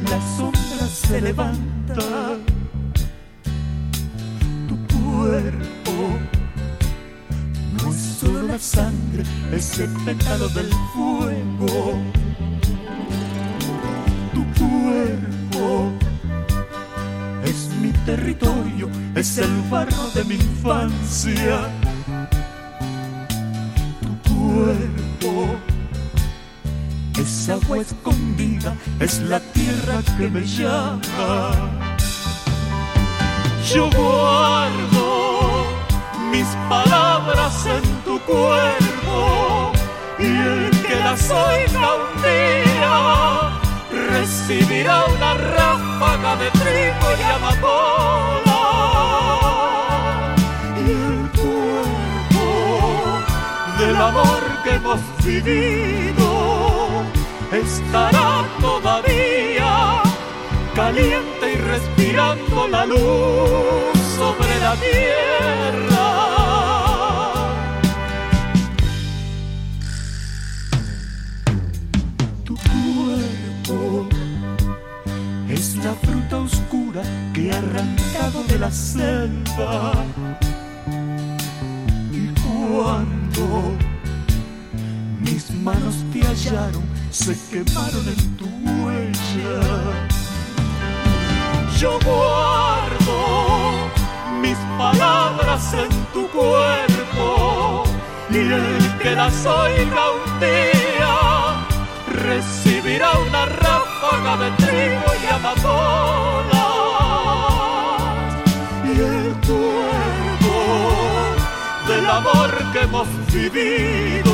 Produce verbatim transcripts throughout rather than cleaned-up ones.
la sombra se levanta tu cuerpo. No es solo la sangre, es el pecado del fuego. Tu cuerpo es mi territorio, es el barro de mi infancia. Tu cuerpo es agua escondida, es la tierra que me llama. Yo guardo mis palabras en tu cuerpo, y el que las oiga un día recibirá una ráfaga de trigo y amapola. Y el cuerpo del amor que hemos vivido estará todavía caliente y respirando la luz sobre la tierra. Tu cuerpo es la fruta oscura que he arrancado de la selva. Y cuando mis manos te hallaron, se quemaron en tu huella. Yo guardo mis palabras en tu cuerpo, y el que las oiga un día recibirá una ráfaga de trigo y amapola. Y el cuerpo del amor que hemos vivido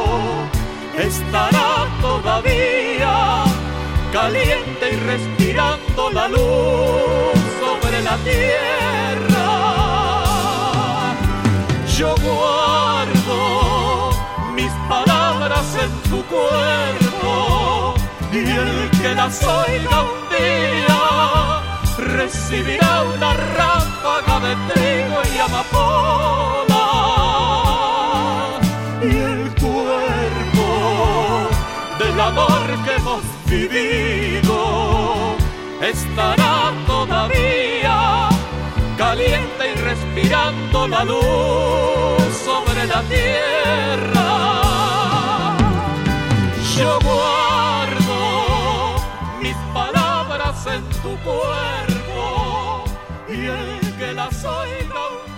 estará todavía caliente y respirando la luz sobre la tierra. Yo guardo mis palabras en tu cuerpo, y el que las oiga un día recibirá una ráfaga de trigo y amapola. Y el cuerpo del amor que hemos vivido estará todavía caliente y respirando la luz sobre la tierra. Yo guardo mis palabras en tu cuerpo, y el que las oiga un